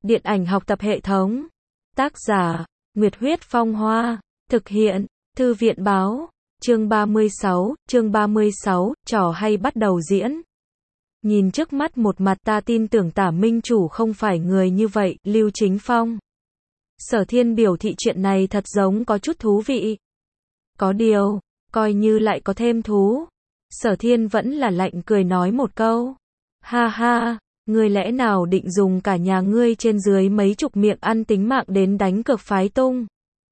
Điện ảnh học tập hệ thống. Tác giả, Nguyệt Huyết Phong Hoa. Thực hiện, Thư viện Báo. Chương 36, trò hay bắt đầu diễn. Nhìn trước mắt một mặt ta tin tưởng Tả Minh Chủ không phải người như vậy, Lưu Chính Phong. Sở Thiên biểu thị chuyện này thật giống có chút thú vị. Có điều, coi như lại có thêm thú. Sở Thiên vẫn là lạnh cười nói một câu. Ha ha, ngươi lẽ nào định dùng cả nhà ngươi trên dưới mấy chục miệng ăn tính mạng đến đánh cược phái tung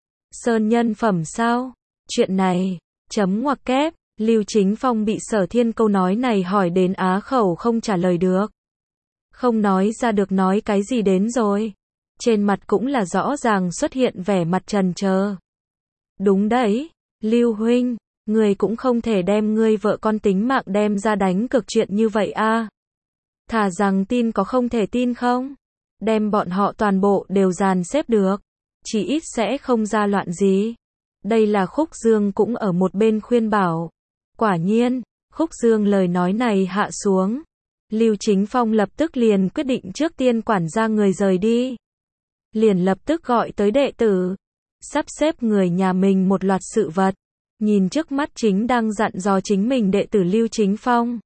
Sơn nhân phẩm sao? Chuyện này, chấm ngoặc kép, Lưu Chính Phong bị Sở Thiên câu nói này hỏi đến á khẩu không trả lời được. Không nói ra được nói cái gì đến rồi. Trên mặt cũng là rõ ràng xuất hiện vẻ mặt trần trờ. Đúng đấy, Lưu huynh, ngươi cũng không thể đem ngươi vợ con tính mạng đem ra đánh cược chuyện như vậy a. Thà rằng tin có không thể tin không? Đem bọn họ toàn bộ đều dàn xếp được, chỉ ít sẽ không ra loạn gì. Đây là Khúc Dương cũng ở một bên khuyên bảo. Quả nhiên, Khúc Dương lời nói này hạ xuống. Lưu Chính Phong lập tức liền quyết định trước tiên quản gia người rời đi. Liền lập tức gọi tới đệ tử, sắp xếp người nhà mình một loạt sự vật. Nhìn trước mắt chính đang dặn dò chính mình đệ tử Lưu Chính Phong.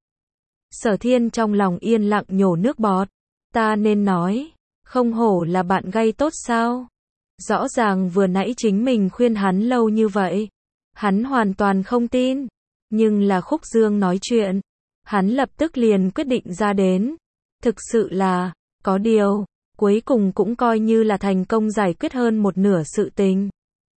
Sở Thiên trong lòng yên lặng nhổ nước bọt. Ta nên nói, không hổ là bạn gay tốt sao? Rõ ràng vừa nãy chính mình khuyên hắn lâu như vậy. Hắn hoàn toàn không tin. Nhưng là Khúc Dương nói chuyện. Hắn lập tức liền quyết định ra đến. Thực sự là, có điều, cuối cùng cũng coi như là thành công giải quyết hơn một nửa sự tình.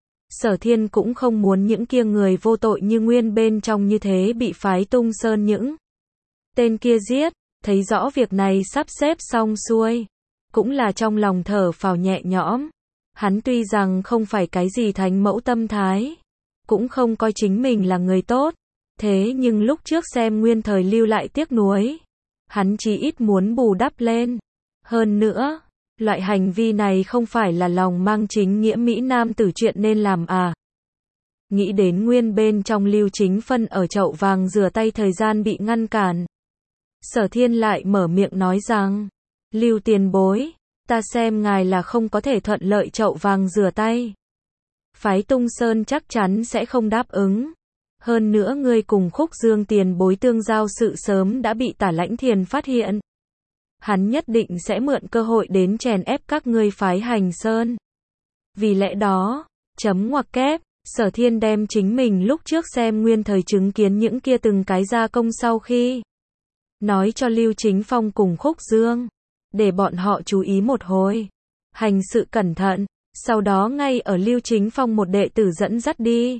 Sở Thiên cũng không muốn những kia người vô tội như Nguyên bên trong như thế bị phái tung Sơn những tên kia giết. Thấy rõ việc này sắp xếp xong xuôi, cũng là trong lòng thở phào nhẹ nhõm. Hắn tuy rằng không phải cái gì thánh mẫu tâm thái, cũng không coi chính mình là người tốt, thế nhưng lúc trước xem Nguyên thời lưu lại tiếc nuối, hắn chỉ ít muốn bù đắp lên. Hơn nữa, loại hành vi này không phải là lòng mang chính nghĩa Mỹ Nam tử chuyện nên làm à. Nghĩ đến Nguyên bên trong Lưu Chính Phân ở chậu vàng rửa tay thời gian bị ngăn cản. Sở Thiên lại mở miệng nói rằng, Lưu tiền bối, ta xem ngài là không có thể thuận lợi chậu vàng rửa tay. Phái Tung Sơn chắc chắn sẽ không đáp ứng. Hơn nữa ngươi cùng Khúc Dương tiền bối tương giao sự sớm đã bị Tả Lãnh Thiền phát hiện. Hắn nhất định sẽ mượn cơ hội đến chèn ép các ngươi phái Hành Sơn. Vì lẽ đó, chấm ngoặc kép, Sở Thiên đem chính mình lúc trước xem Nguyên thời chứng kiến những kia từng cái gia công sau khi nói cho Lưu Chính Phong cùng Khúc Dương, để bọn họ chú ý một hồi, hành sự cẩn thận. Sau đó ngay ở Lưu Chính Phong một đệ tử dẫn dắt đi,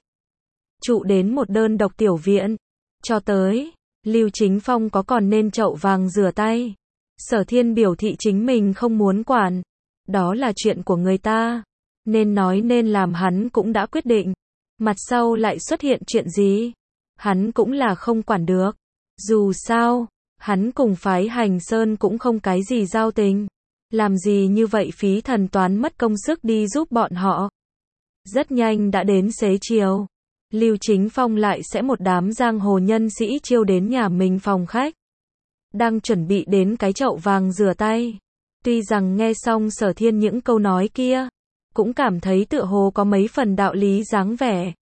trụ đến một đơn độc tiểu viện. Cho tới, Lưu Chính Phong có còn nên chậu vàng rửa tay, Sở Thiên biểu thị chính mình không muốn quản. Đó là chuyện của người ta, nên nói nên làm hắn cũng đã quyết định. Mặt sau lại xuất hiện chuyện gì, hắn cũng là không quản được. Dù sao, hắn cùng phái Hành Sơn cũng không cái gì giao tình. Làm gì như vậy phí thần toán mất công sức đi giúp bọn họ. Rất nhanh đã đến xế chiều. Lưu Chính Phong lại sẽ một đám giang hồ nhân sĩ chiêu đến nhà mình phòng khách. Đang chuẩn bị đến cái chậu vàng rửa tay. Tuy rằng nghe xong Sở Thiên những câu nói kia, cũng cảm thấy tựa hồ có mấy phần đạo lý dáng vẻ.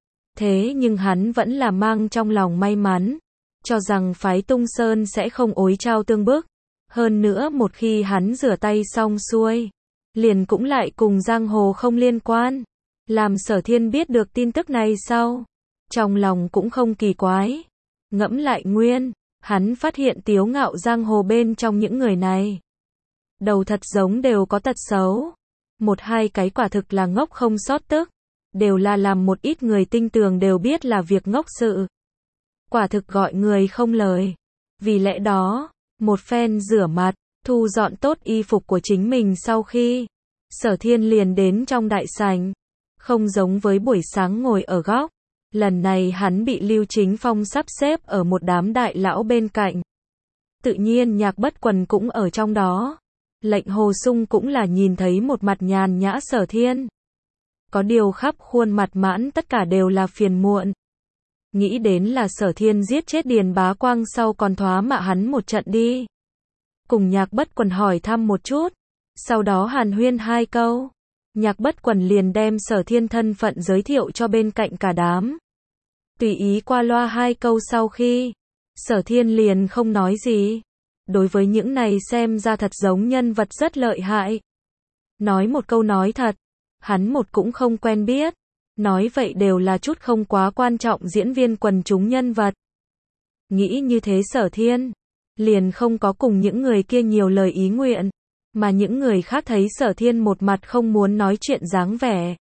Thế nhưng hắn vẫn là mang trong lòng may mắn, cho rằng phái Tung Sơn sẽ không ối trao tương bức. Hơn nữa một khi hắn rửa tay xong xuôi, liền cũng lại cùng giang hồ không liên quan. Làm Sở Thiên biết được tin tức này sau, trong lòng cũng không kỳ quái. Ngẫm lại Nguyên, hắn phát hiện tiếu ngạo giang hồ bên trong những người này, đầu thật giống đều có tật xấu. Một hai cái quả thực là ngốc không sót tức, đều là làm một ít người tinh tường đều biết là việc ngốc sự. Quả thực gọi người không lời. Vì lẽ đó, một phen rửa mặt, thu dọn tốt y phục của chính mình sau khi, Sở Thiên liền đến trong đại sảnh. Không giống với buổi sáng ngồi ở góc, lần này hắn bị Lưu Chính Phong sắp xếp ở một đám đại lão bên cạnh. Tự nhiên Nhạc Bất Quần cũng ở trong đó. Lệnh Hồ Sung cũng là nhìn thấy một mặt nhàn nhã Sở Thiên. Có điều khắp khuôn mặt mãn tất cả đều là phiền muộn. Nghĩ đến là Sở Thiên giết chết Điền Bá Quang sau còn thoá mạ hắn một trận đi. Cùng Nhạc Bất Quần hỏi thăm một chút, Sau đó hàn huyên 2 câu. Nhạc Bất Quần liền đem Sở Thiên thân phận giới thiệu cho bên cạnh cả đám. Tùy ý qua loa 2 câu sau khi, Sở Thiên liền không nói gì. Đối với những này xem ra thật giống nhân vật rất lợi hại. Nói một câu nói thật, hắn một cũng không quen biết. Nói vậy đều là chút không quá quan trọng diễn viên quần chúng nhân vật. Nghĩ như thế Sở Thiên liền không có cùng những người kia nhiều lời ý nguyện, mà những người khác thấy Sở Thiên một mặt không muốn nói chuyện dáng vẻ.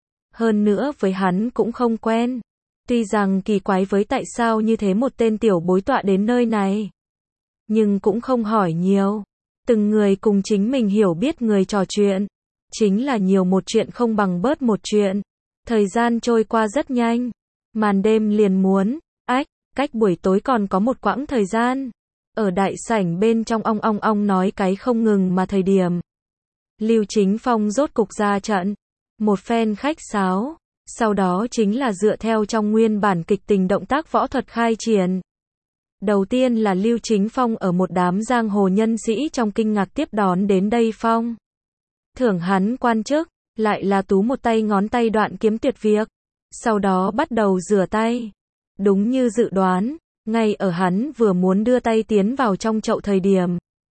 Hơn nữa với hắn cũng không quen. Tuy rằng kỳ quái với tại sao như thế một tên tiểu bối tọa đến nơi này, nhưng cũng không hỏi nhiều. Từng người cùng chính mình hiểu biết người trò chuyện. Chính là nhiều một chuyện không bằng bớt một chuyện. Thời gian trôi qua rất nhanh. Màn đêm liền muốn, cách buổi tối còn có một quãng thời gian. Ở đại sảnh bên trong ong ong nói cái không ngừng mà thời điểm. Lưu Chính Phong rốt cục ra trận. Một phen khách sáo. Sau đó chính là dựa theo trong nguyên bản kịch tình động tác võ thuật khai triển. Đầu tiên là Lưu Chính Phong ở một đám giang hồ nhân sĩ trong kinh ngạc tiếp đón đến đây phong. Thưởng hắn quan chức, lại là tú một tay ngón tay đoạn kiếm tuyệt việc. Sau đó bắt đầu rửa tay. Đúng như dự đoán, ngay ở hắn vừa muốn đưa tay tiến vào trong chậu thời điểm.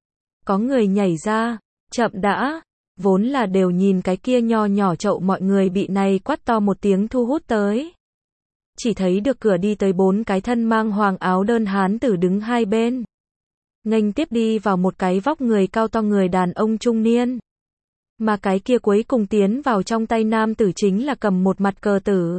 Có người nhảy ra, chậm đã, vốn là đều nhìn cái kia nho nhỏ chậu mọi người bị này quát to một tiếng thu hút tới. Chỉ thấy được cửa đi tới 4 cái thân mang hoàng áo đơn hán tử đứng hai bên. Nghênh tiếp đi vào một cái vóc người cao to người đàn ông trung niên. Mà cái kia cuối cùng tiến vào trong tay nam tử chính là cầm một mặt cờ tử.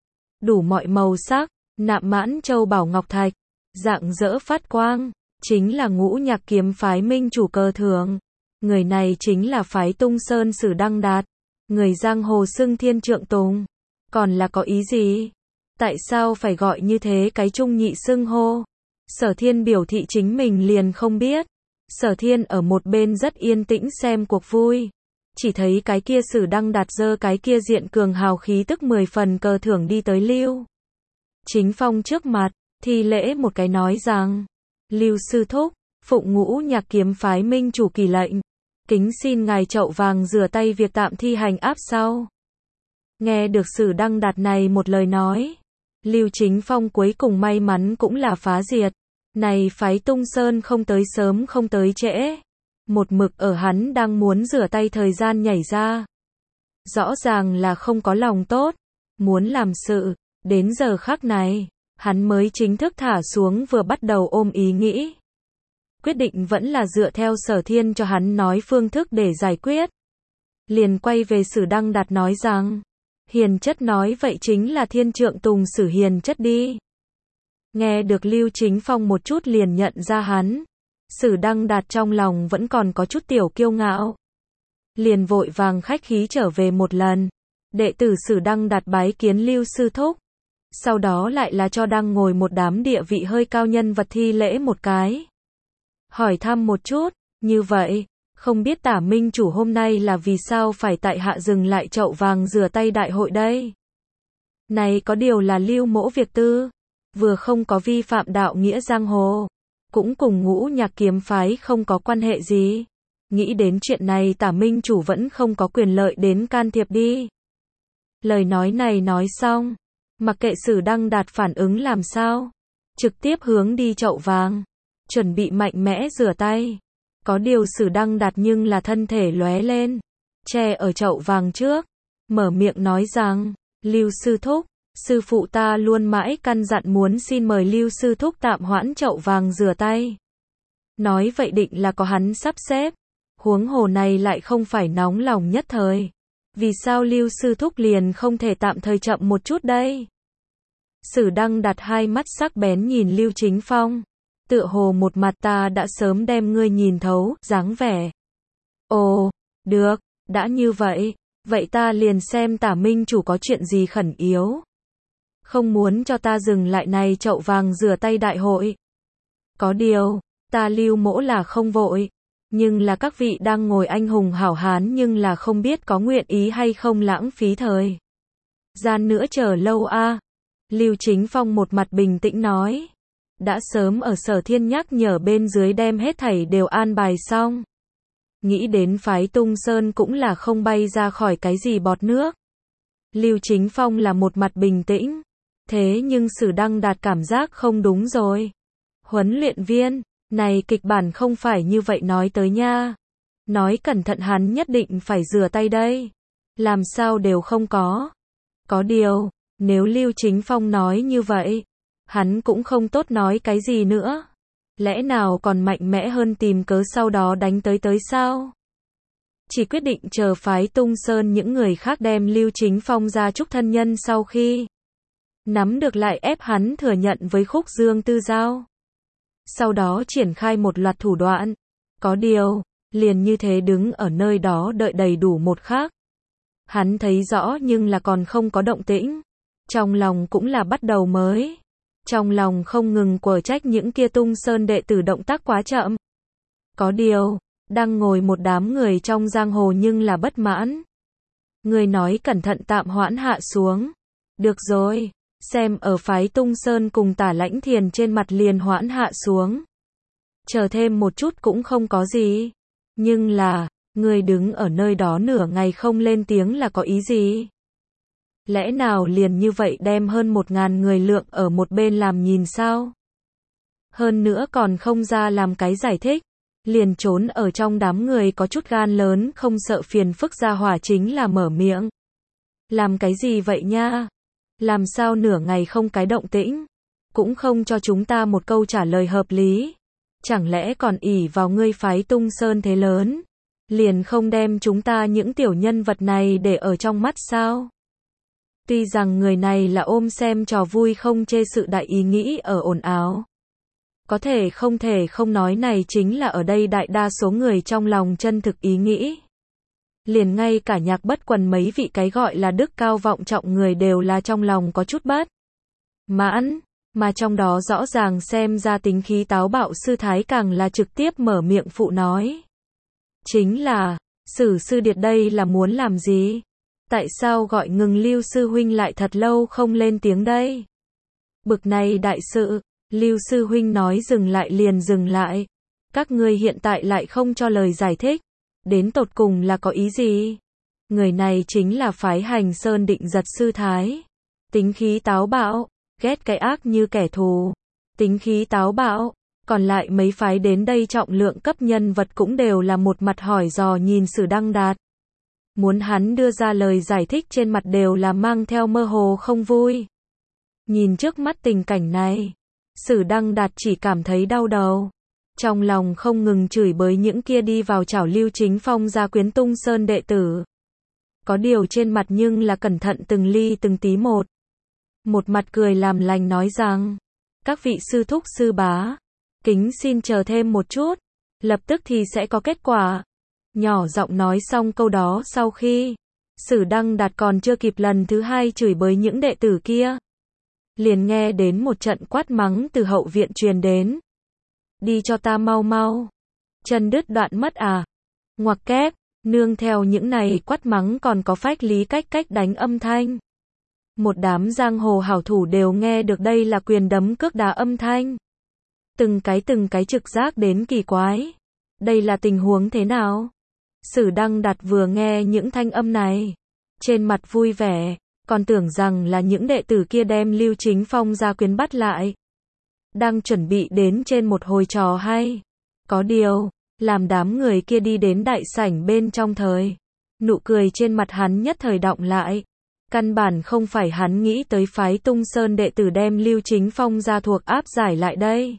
Đủ mọi màu sắc, nạm mãn châu bảo ngọc thạch, rạng rỡ phát quang, chính là Ngũ Nhạc Kiếm phái minh chủ cờ thưởng. Người này chính là phái Tung Sơn Sử Đăng Đạt, người giang hồ xưng Thiên Trượng Tùng. Còn là có ý gì? Tại sao phải gọi như thế cái trung nhị xưng hô? Sở Thiên biểu thị chính mình liền không biết. Sở Thiên ở một bên rất yên tĩnh xem cuộc vui. Chỉ thấy cái kia Sử Đăng Đạt giơ cái kia diện cường hào khí tức 10 phần cờ thưởng đi tới Lưu Chính Phong trước mặt, thi lễ một cái nói rằng: Lưu sư thúc, phụng Ngũ Nhạc Kiếm phái minh chủ kỳ lệnh, kính xin ngài chậu vàng rửa tay việc tạm thi hành áp sau. Nghe được Sử Đăng Đạt này một lời nói, Lưu Chính Phong cuối cùng may mắn cũng là phá diệt. Này phái Tung Sơn không tới sớm không tới trễ. Một mực ở hắn đang muốn rửa tay thời gian nhảy ra. Rõ ràng là không có lòng tốt, muốn làm sự. Đến giờ khắc này, hắn mới chính thức thả xuống vừa bắt đầu ôm ý nghĩ. Quyết định vẫn là dựa theo Sở Thiên cho hắn nói phương thức để giải quyết. Liền quay về Sử Đăng Đạt nói rằng: Hiền chất nói vậy chính là Thiên Trượng Tùng Sử hiền chất đi. Nghe được Lưu Chính Phong một chút liền nhận ra hắn. Sử Đăng Đạt trong lòng vẫn còn có chút tiểu kiêu ngạo. Liền vội vàng khách khí trở về một lần. Đệ tử Sử Đăng Đạt bái kiến Lưu sư thúc. Sau đó lại là cho đang ngồi một đám địa vị hơi cao nhân vật thi lễ một cái. Hỏi thăm một chút, như vậy, không biết Tả minh chủ hôm nay là vì sao phải tại hạ dừng lại chậu vàng rửa tay đại hội đây? Này có điều là Lưu mỗ việc tư, vừa không có vi phạm đạo nghĩa giang hồ, cũng cùng Ngũ Nhạc Kiếm phái không có quan hệ gì. Nghĩ đến chuyện này Tả minh chủ vẫn không có quyền lợi đến can thiệp đi. Lời nói này nói xong, mặc kệ Sử Đăng Đạt phản ứng làm sao, trực tiếp hướng đi chậu vàng, chuẩn bị mạnh mẽ rửa tay. Có điều Sử Đăng Đạt nhưng là thân thể lóe lên, che ở chậu vàng trước, mở miệng nói rằng: Lưu sư thúc, sư phụ ta luôn mãi căn dặn muốn xin mời Lưu sư thúc tạm hoãn chậu vàng rửa tay. Nói vậy định là có hắn sắp xếp, huống hồ này lại không phải nóng lòng nhất thời. Vì sao Lưu sư thúc liền không thể tạm thời chậm một chút đây? Sử Đăng Đạt hai mắt sắc bén nhìn Lưu Chính Phong, tựa hồ một mặt ta đã sớm đem ngươi nhìn thấu, dáng vẻ. Ồ, được, đã như vậy, vậy ta liền xem Tả minh chủ có chuyện gì khẩn yếu. Không muốn cho ta dừng lại này chậu vàng rửa tay đại hội. Có điều, ta Lưu mỗ là không vội, nhưng là các vị đang ngồi anh hùng hảo hán nhưng là không biết có nguyện ý hay không lãng phí thời gian nữa chờ lâu a. Lưu Chính Phong một mặt bình tĩnh nói. Đã sớm ở Sở Thiên nhắc nhở bên dưới đem hết thảy đều an bài xong. Nghĩ đến phái Tung Sơn cũng là không bay ra khỏi cái gì bọt nước. Lưu Chính Phong là một mặt bình tĩnh. Thế nhưng Sử Đăng Đạt cảm giác không đúng rồi. Huấn luyện viên, này kịch bản không phải như vậy nói tới nha. Nói cẩn thận hắn nhất định phải rửa tay đây. Làm sao đều không có. Có điều, nếu Lưu Chính Phong nói như vậy, hắn cũng không tốt nói cái gì nữa. Lẽ nào còn mạnh mẽ hơn tìm cớ sau đó đánh tới sao? Chỉ quyết định chờ phái Tung Sơn những người khác đem Lưu Chính Phong ra chúc thân nhân sau khi nắm được lại ép hắn thừa nhận với Khúc Dương Tư Giao. Sau đó triển khai một loạt thủ đoạn. Có điều, liền như thế đứng ở nơi đó đợi đầy đủ một khắc. Hắn thấy rõ nhưng là còn không có động tĩnh. Trong lòng cũng là bắt đầu mới. Trong lòng không ngừng quở trách những kia Tung Sơn đệ tử động tác quá chậm. Có điều, đang ngồi một đám người trong giang hồ nhưng là bất mãn. Người nói cẩn thận tạm hoãn hạ xuống. Được rồi, xem ở phái Tung Sơn cùng Tả Lãnh Thiền trên mặt liền hoãn hạ xuống. Chờ thêm một chút cũng không có gì. Nhưng là, người đứng ở nơi đó nửa ngày không lên tiếng là có ý gì? Lẽ nào liền như vậy đem hơn 1.000 người lượng ở một bên làm nhìn sao? Hơn nữa còn không ra làm cái giải thích. Liền trốn ở trong đám người có chút gan lớn không sợ phiền phức ra hỏa chính là mở miệng. Làm cái gì vậy nha? Làm sao nửa ngày không cái động tĩnh? Cũng không cho chúng ta một câu trả lời hợp lý. Chẳng lẽ còn ỷ vào ngươi phái Tung Sơn thế lớn? Liền không đem chúng ta những tiểu nhân vật này để ở trong mắt sao? Tuy rằng người này là ôm xem trò vui không chê sự đại ý nghĩ ở ồn ào. Có thể không nói này chính là ở đây đại đa số người trong lòng chân thực ý nghĩ. Liền ngay cả Nhạc Bất Quần mấy vị cái gọi là đức cao vọng trọng người đều là trong lòng có chút bất mãn, mà trong đó rõ ràng xem ra tính khí táo bạo sư thái càng là trực tiếp mở miệng phụ nói. Chính là, Sử sư điệt đây là muốn làm gì? Tại sao gọi ngừng Lưu sư huynh lại thật lâu không lên tiếng đây? Bực này đại sự, Lưu sư huynh nói dừng lại liền dừng lại. Các ngươi hiện tại lại không cho lời giải thích. Đến tột cùng là có ý gì? Người này chính là phái Hành Sơn Định Giật sư thái. Tính khí táo bạo, ghét cái ác như kẻ thù. Tính khí táo bạo, còn lại mấy phái đến đây trọng lượng cấp nhân vật cũng đều là một mặt hỏi dò nhìn Sử Đăng Đạt. Muốn hắn đưa ra lời giải thích trên mặt đều là mang theo mơ hồ không vui. Nhìn trước mắt tình cảnh này, Sử Đăng Đạt chỉ cảm thấy đau đầu. Trong lòng không ngừng chửi bới những kia đi vào chảo Lưu Chính Phong ra quyến Tung Sơn đệ tử. Có điều trên mặt nhưng là cẩn thận từng ly từng tí một. Một mặt cười làm lành nói rằng, các vị sư thúc sư bá, kính xin chờ thêm một chút, lập tức thì sẽ có kết quả. Nhỏ giọng nói xong câu đó sau khi, Sử Đăng Đạt còn chưa kịp lần thứ hai chửi bới những đệ tử kia. Liền nghe đến một trận quát mắng từ hậu viện truyền đến. Đi cho ta mau mau. Chân đứt đoạn mất à? Ngoặc kép, nương theo những này quát mắng còn có phách lý cách đánh âm thanh. Một đám giang hồ hảo thủ đều nghe được đây là quyền đấm cước đá âm thanh. Từng cái trực giác đến kỳ quái. Đây là tình huống thế nào? Sử Đăng Đạt vừa nghe những thanh âm này, trên mặt vui vẻ, còn tưởng rằng là những đệ tử kia đem Lưu Chính Phong ra quyến bắt lại. Đang chuẩn bị đến trên một hồi trò hay. Có điều, làm đám người kia đi đến đại sảnh bên trong thời. Nụ cười trên mặt hắn nhất thời đọng lại. Căn bản không phải hắn nghĩ tới phái Tung Sơn đệ tử đem Lưu Chính Phong ra thuộc áp giải lại đây.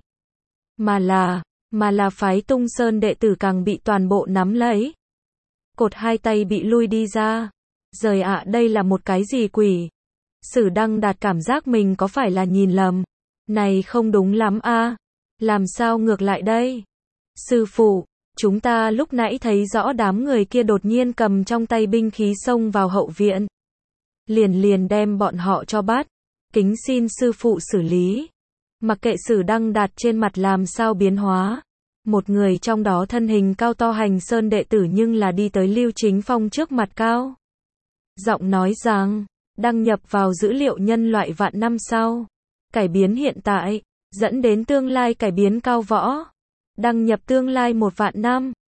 Mà là phái Tung Sơn đệ tử càng bị toàn bộ nắm lấy. Cột hai tay bị lui đi ra. Giời ạ, đây là một cái gì quỷ? Sử Đăng Đạt cảm giác mình có phải là nhìn lầm? Này không đúng lắm a. Làm sao ngược lại đây? Sư phụ, chúng ta lúc nãy thấy rõ đám người kia đột nhiên cầm trong tay binh khí xông vào hậu viện. Liền đem bọn họ cho bắt. Kính xin sư phụ xử lý. Mặc kệ Sử Đăng Đạt trên mặt làm sao biến hóa. Một người trong đó thân hình cao to Hành Sơn đệ tử nhưng là đi tới Lưu Chính Phong trước mặt cao. Giọng nói rằng, đăng nhập vào dữ liệu nhân loại vạn năm sau. Cải biến hiện tại, dẫn đến tương lai cải biến cao võ. Đăng nhập tương lai 1 vạn năm.